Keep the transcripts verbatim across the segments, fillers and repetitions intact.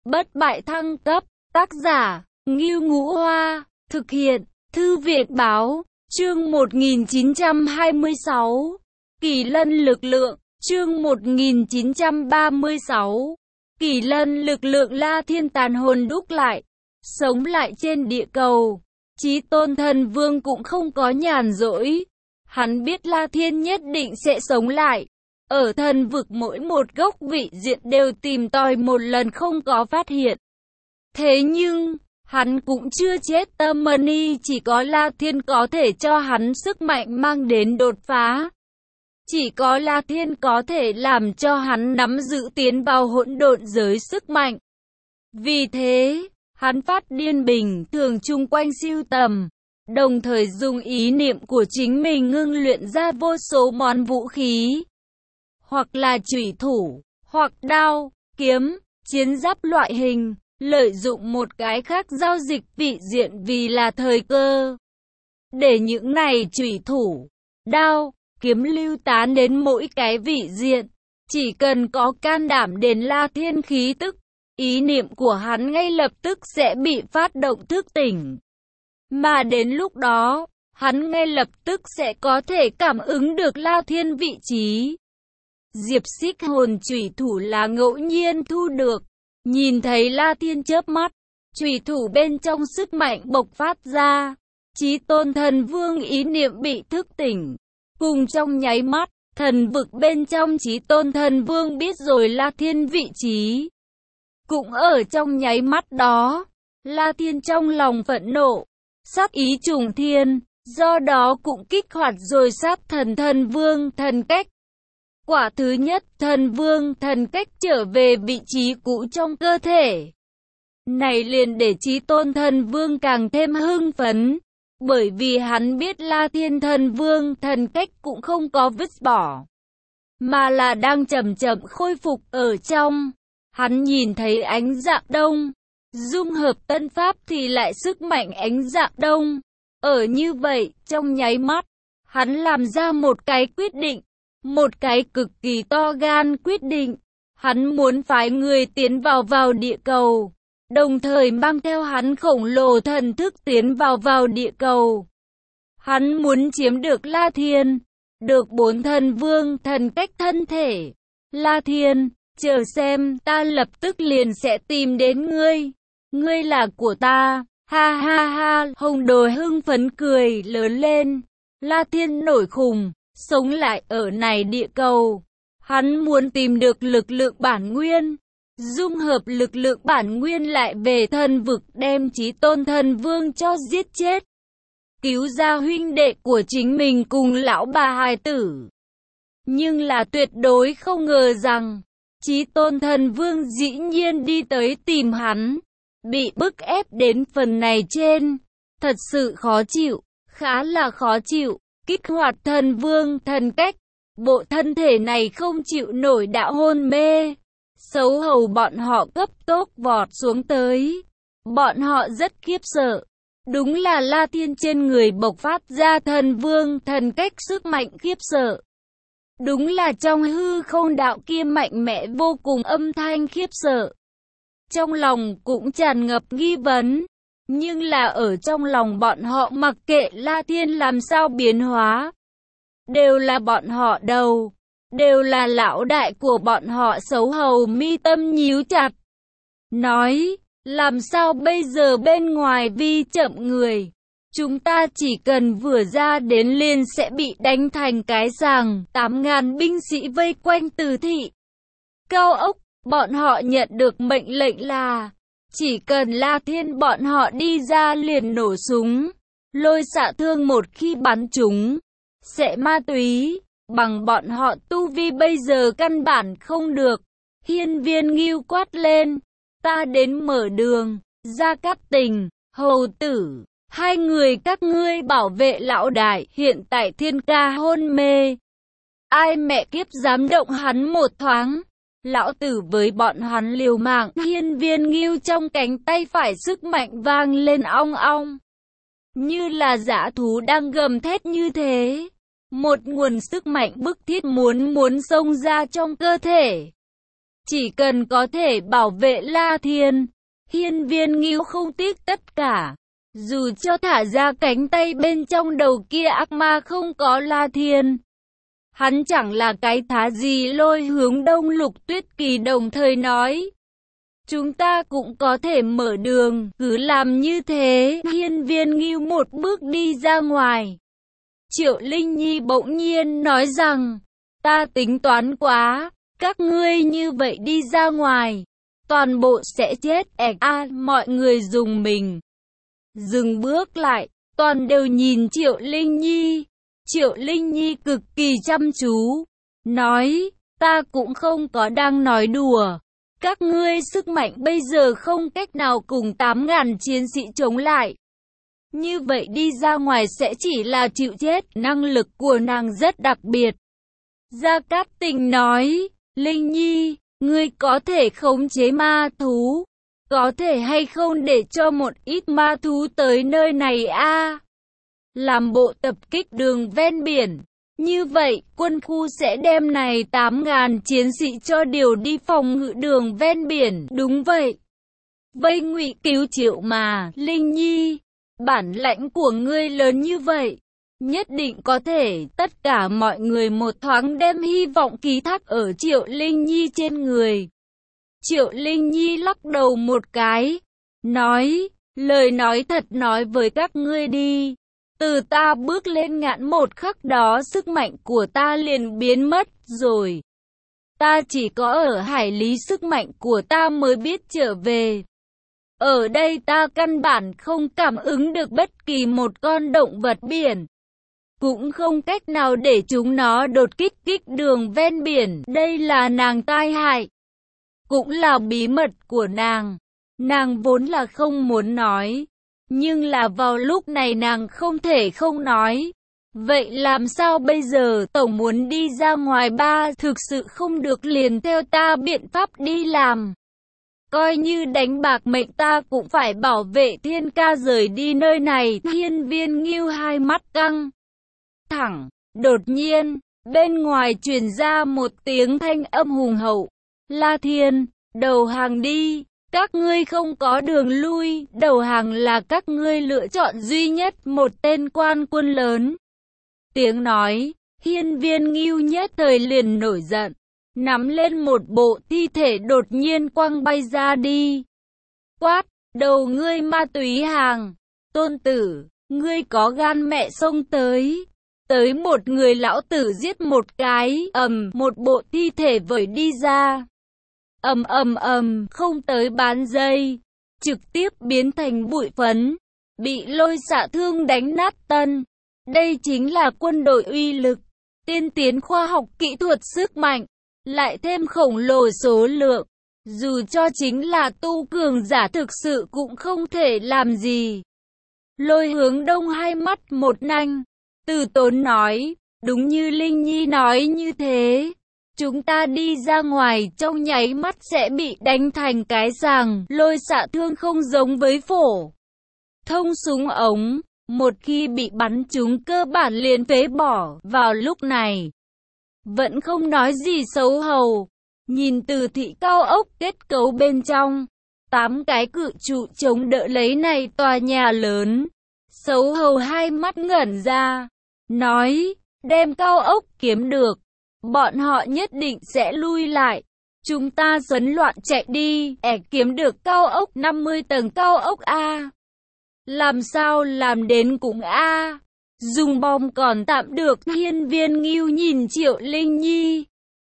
Bất bại thăng cấp, tác giả, Ngưu Ngũ Hoa, thực hiện, Thư viện báo, chương một nghìn chín trăm hai mươi sáu, Kỳ lân lực lượng, chương một nghìn chín trăm ba mươi sáu, Kỳ lân lực lượng. La Thiên tàn hồn đúc lại, sống lại trên địa cầu. Chí Tôn Thần Vương cũng không có nhàn rỗi. Hắn biết La Thiên nhất định sẽ sống lại. Ở thần vực mỗi một góc vị diện đều tìm tòi một lần không có phát hiện. Thế nhưng, hắn cũng chưa chết. Tâm Mani chỉ có La Thiên có thể cho hắn sức mạnh mang đến đột phá. Chỉ có La Thiên có thể làm cho hắn nắm giữ tiến vào hỗn độn giới sức mạnh. Vì thế, hắn phát điên bình thường chung quanh siêu tầm, đồng thời dùng ý niệm của chính mình ngưng luyện ra vô số món vũ khí. Hoặc là chủy thủ, hoặc đao, kiếm, chiến giáp loại hình, lợi dụng một cái khác giao dịch vị diện vì là thời cơ. Để những này chủy thủ, đao, kiếm lưu tán đến mỗi cái vị diện, chỉ cần có can đảm đến La Thiên khí tức, ý niệm của hắn ngay lập tức sẽ bị phát động thức tỉnh. Mà đến lúc đó, hắn ngay lập tức sẽ có thể cảm ứng được La Thiên vị trí. Diệp Xích hồn chủy thủ là ngẫu nhiên thu được. Nhìn thấy La Thiên chớp mắt, chủy thủ bên trong sức mạnh bộc phát ra. Chí Tôn Thần Vương ý niệm bị thức tỉnh. Cùng trong nháy mắt, thần vực bên trong Chí Tôn Thần Vương biết rồi La Thiên vị trí. Cũng ở trong nháy mắt đó, La Thiên trong lòng phẫn nộ, sát ý trùng thiên, do đó cũng kích hoạt rồi sát thần thần vương thần cách. Quả thứ nhất, thần vương thần cách trở về vị trí cũ trong cơ thể. Này liền để Chí Tôn Thần Vương càng thêm hưng phấn, bởi vì hắn biết La Thiên thần vương thần cách cũng không có vứt bỏ, mà là đang chậm chậm khôi phục ở trong. Hắn nhìn thấy ánh dạng đông, dung hợp tân pháp thì lại sức mạnh ánh dạng đông. Ở như vậy, trong nháy mắt, hắn làm ra một cái quyết định. Một cái cực kỳ to gan quyết định. Hắn muốn phái người tiến vào vào địa cầu, đồng thời mang theo hắn khổng lồ thần thức tiến vào vào địa cầu. Hắn muốn chiếm được La Thiên, được bốn thần vương thần cách thân thể. La Thiên, chờ xem, ta lập tức liền sẽ tìm đến ngươi. Ngươi là của ta. Ha ha ha, Hồng Đồi hưng phấn cười lớn lên. La Thiên nổi khùng, sống lại ở này địa cầu. Hắn muốn tìm được lực lượng bản nguyên, dung hợp lực lượng bản nguyên lại về thần vực, đem Chí Tôn Thần Vương cho giết chết. Cứu ra huynh đệ của chính mình cùng lão bà hài tử. Nhưng là tuyệt đối không ngờ rằng, Chí Tôn Thần Vương dĩ nhiên đi tới tìm hắn. Bị bức ép đến phần này trên, thật sự khó chịu, khá là khó chịu. Kích hoạt thần vương thần cách, bộ thân thể này không chịu nổi đã hôn mê. Xấu hầu bọn họ cấp tốc vọt xuống tới. Bọn họ rất khiếp sợ. Đúng là La Thiên trên người bộc phát ra thần vương thần cách sức mạnh khiếp sợ. Đúng là trong hư không đạo kia mạnh mẽ vô cùng, âm thanh khiếp sợ. Trong lòng cũng tràn ngập nghi vấn. Nhưng là ở trong lòng bọn họ mặc kệ La Thiên làm sao biến hóa. Đều là bọn họ đầu. Đều là lão đại của bọn họ. Xấu hầu mi tâm nhíu chặt. Nói, làm sao bây giờ bên ngoài vi chậm người. Chúng ta chỉ cần vừa ra đến liền sẽ bị đánh thành cái sàng. Tám ngàn binh sĩ vây quanh Từ thị cao ốc. Bọn họ nhận được mệnh lệnh là chỉ cần La Thiên bọn họ đi ra liền nổ súng, lôi xạ thương, một khi bắn chúng sẽ ma túy, bằng bọn họ tu vi bây giờ căn bản không được. Hiên Viên Ngưu quát lên, ta đến mở đường. Gia Cát Tình, Hầu Tử, hai người các ngươi bảo vệ lão đại. Hiện tại Thiên ca hôn mê, ai mẹ kiếp dám động hắn một thoáng. Lão tử với bọn hắn liều mạng. Hiên Viên Ngưu trong cánh tay phải sức mạnh vang lên ong ong, như là dã thú đang gầm thét như thế. Một nguồn sức mạnh bức thiết muốn muốn xông ra trong cơ thể. Chỉ cần có thể bảo vệ La Thiên, Hiên Viên Ngưu không tiếc tất cả. Dù cho thả ra cánh tay bên trong đầu kia ác ma không có La Thiên, hắn chẳng là cái thá gì. Lôi Hướng Đông Lục Tuyết Kỳ đồng thời nói. Chúng ta cũng có thể mở đường, cứ làm như thế. Hiên Viên Ngưu một bước đi ra ngoài. Triệu Linh Nhi bỗng nhiên nói rằng, ta tính toán quá, các ngươi như vậy đi ra ngoài, toàn bộ sẽ chết. Ảch a, mọi người dùng mình. Dừng bước lại, toàn đều nhìn Triệu Linh Nhi. Triệu Linh Nhi cực kỳ chăm chú, nói, ta cũng không có đang nói đùa. Các ngươi sức mạnh bây giờ không cách nào cùng tám ngàn chiến sĩ chống lại. Như vậy đi ra ngoài sẽ chỉ là chịu chết. Năng lực của nàng rất đặc biệt. Gia Cát Tình nói, Linh Nhi, ngươi có thể khống chế ma thú. Có thể hay không để cho một ít ma thú tới nơi này a? Làm bộ tập kích đường ven biển. Như vậy, quân khu sẽ đem này tám ngàn chiến sĩ cho điều đi phòng ngự đường ven biển. Đúng vậy. Vây Ngụy cứu Triệu mà, Linh Nhi. Bản lãnh của ngươi lớn như vậy, nhất định có thể. Tất cả mọi người một thoáng đem hy vọng ký thác ở Triệu Linh Nhi trên người. Triệu Linh Nhi lắc đầu một cái, nói, lời nói thật nói với các ngươi đi. Từ ta bước lên ngạn một khắc đó sức mạnh của ta liền biến mất rồi. Ta chỉ có ở hải lý sức mạnh của ta mới biết trở về. Ở đây ta căn bản không cảm ứng được bất kỳ một con động vật biển. Cũng không cách nào để chúng nó đột kích kích đường ven biển. Đây là nàng tai hại. Cũng là bí mật của nàng. Nàng vốn là không muốn nói. Nhưng là vào lúc này nàng không thể không nói. Vậy làm sao bây giờ? Tổng muốn đi ra ngoài ba, thực sự không được liền theo ta biện pháp đi làm. Coi như đánh bạc mệnh ta cũng phải bảo vệ Thiên Ca rời đi nơi này. Hiên Viên Ngưu hai mắt căng thẳng. Đột nhiên, bên ngoài truyền ra một tiếng thanh âm hùng hậu. La Thiên, đầu hàng đi. Các ngươi không có đường lui, đầu hàng là các ngươi lựa chọn duy nhất. Một tên quan quân lớn tiếng nói. Hiên Viên Ngưu nhất thời liền nổi giận, nắm lên một bộ thi thể đột nhiên quăng bay ra đi. Quát, đầu ngươi ma túy hàng, tôn tử, ngươi có gan mẹ xông tới. Tới một người lão tử giết một cái, ầm, một bộ thi thể vẩy đi ra. Ầm ầm ầm, không tới bán giây, trực tiếp biến thành bụi phấn, bị lôi xạ thương đánh nát tân. Đây chính là quân đội uy lực, tiên tiến khoa học kỹ thuật sức mạnh, lại thêm khổng lồ số lượng. Dù cho chính là tu cường giả thực sự cũng không thể làm gì. Lôi Hướng Đông hai mắt một nanh, từ tốn nói, đúng như Linh Nhi nói như thế. Chúng ta đi ra ngoài trong nháy mắt sẽ bị đánh thành cái sàng. Lôi xạ thương không giống với phổ thông súng ống. Một khi bị bắn trúng cơ bản liền phế bỏ. Vào lúc này, vẫn không nói gì xấu hầu. Nhìn từ thị cao ốc kết cấu bên trong, tám cái cự trụ chống đỡ lấy này tòa nhà lớn. Xấu hầu hai mắt ngẩn ra, nói, đem cao ốc kiếm được, bọn họ nhất định sẽ lui lại. Chúng ta sấn loạn chạy đi, ẻ kiếm được cao ốc năm mươi tầng cao ốc A. Làm sao làm đến cũng A. Dùng bom còn tạm được. Hiên Viên Ngưu nhìn Triệu Linh Nhi,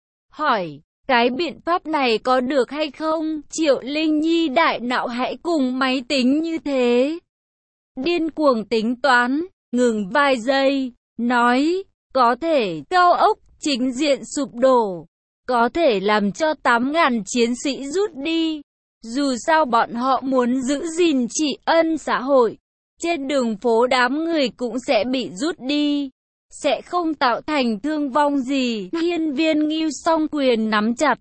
hỏi, cái biện pháp này có được hay không? Triệu Linh Nhi đại não hãy cùng máy tính như thế. Điên cuồng tính toán, ngừng vài giây, nói, có thể cao ốc chính diện sụp đổ, có thể làm cho tám ngàn chiến sĩ rút đi. Dù sao bọn họ muốn giữ gìn trị ân xã hội, trên đường phố đám người cũng sẽ bị rút đi, sẽ không tạo thành thương vong gì. Hiên Viên Ngưu song quyền nắm chặt,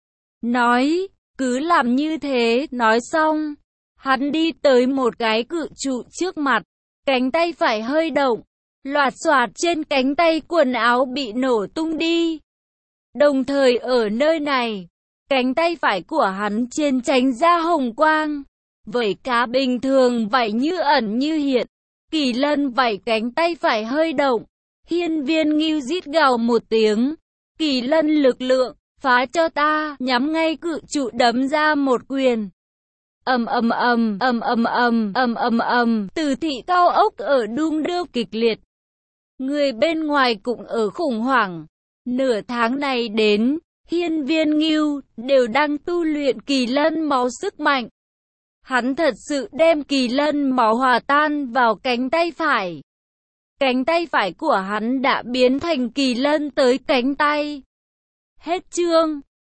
nói, cứ làm như thế. Nói xong, hắn đi tới một cái cự trụ trước mặt, cánh tay phải hơi động, loạt xoạt trên cánh tay quần áo bị nổ tung đi. Đồng thời ở nơi này, Cánh tay phải của hắn trên tránh ra hồng quang. Vảy cá bình thường vậy như ẩn như hiện. Kỳ Lân vảy cánh tay phải hơi động. Hiên Viên Ngưu rít gào một tiếng. Kỳ Lân lực lượng, phá cho ta, nhắm ngay cự trụ đấm ra một quyền. Ầm ầm ầm, ầm ầm ầm, ầm ầm ầm, Từ thị cao ốc ở đung đưa kịch liệt. Người bên ngoài cũng ở khủng hoảng. Nửa tháng này đến, Hiên Viên Ngưu đều đang tu luyện Kỳ Lân máu sức mạnh. Hắn thật sự đem Kỳ Lân máu hòa tan vào cánh tay phải. Cánh tay phải của hắn đã biến thành Kỳ Lân tới cánh tay. Hết chương.